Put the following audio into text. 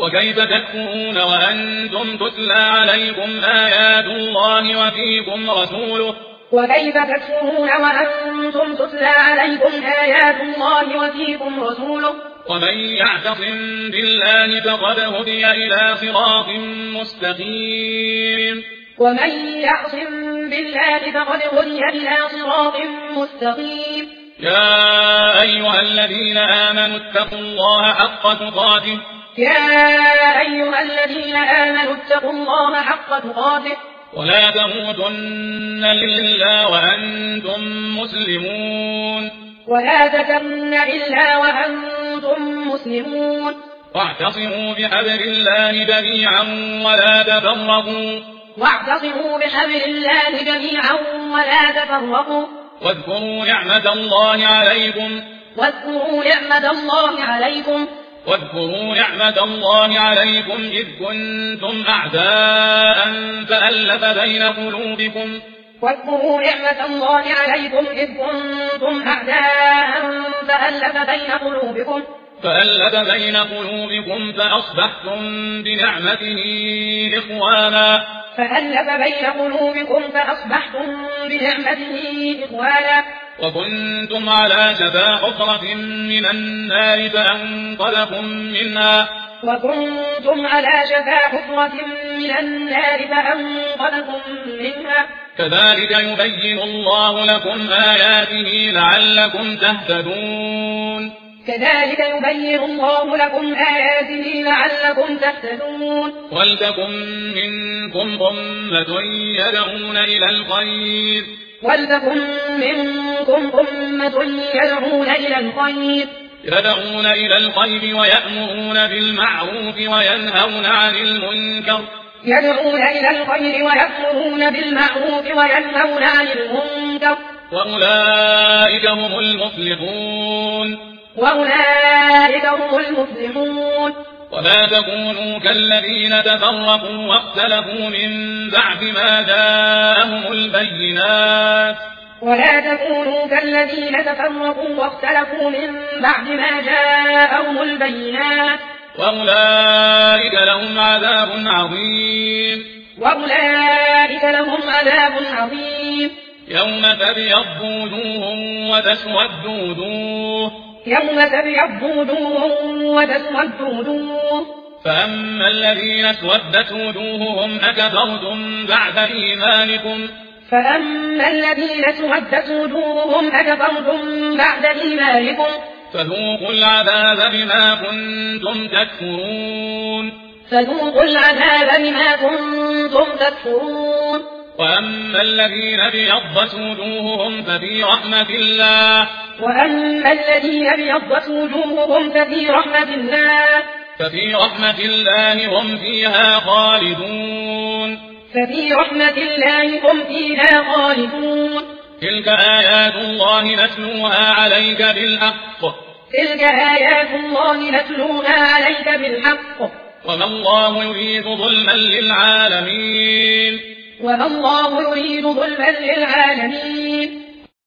وكيف تكفرون وأنتم تتلى عليكم آيات الله وفيكم رسوله وكيف تكفرون وأنتم تتلى عليكم آيات الله وفيكم رسوله ومن يعتصم بالله فقد هدي إلى صراط مستقيم ومن يعصم بالله فقد هدي إلى صراط مستقيم يا أيها الذين آمنوا اتقوا الله حق تقاته يا أيها الذين آمنوا اتقوا الله حق تقاته ولا تموتن إلا وأنتم مسلمون ولا تموتن إلا وأنتم مسلمون واعتصموا بحبل الله جميعا ولا تفرقوا واعتصموا بحبل الله جميعا ولا تفرقوا واذكروا نعمة الله عليكم واذكروا نعمة الله عليكم إذ كنتم أعداء فألف بين قلوبكم واذكروا نعمة الله عليكم إذ كنتم أعداء فألف بين قلوبكم فأصبحتم بنعمته إخوانا وكنتم على شفا حفرة من النار فأنقذكم منها كذلك يبين الله لكم آياته لعلكم تهتدون ولتكن منكم أمة يدعون إلى الخير ويأمرون بالمعروف وينهون عن المنكر وأولئك هم المفلحون ولا تكونوا كالذين تفرقوا واختلفوا من بعد ما جاءهم البينات وأولئك لهم عذاب عظيم يوم تبيض وجوه وتسود وجوه فأما الذين اسودت وجوههم أكفرتم بعد إيمانكم فذوقوا العذاب بما كنتم تكفرون وأما الذين ابيضت وجوههم ففي رحمة الله هم فيها خالدون تلك آيات الله نتلوها عليك بالحق وما الله يريد ظلما للعالمين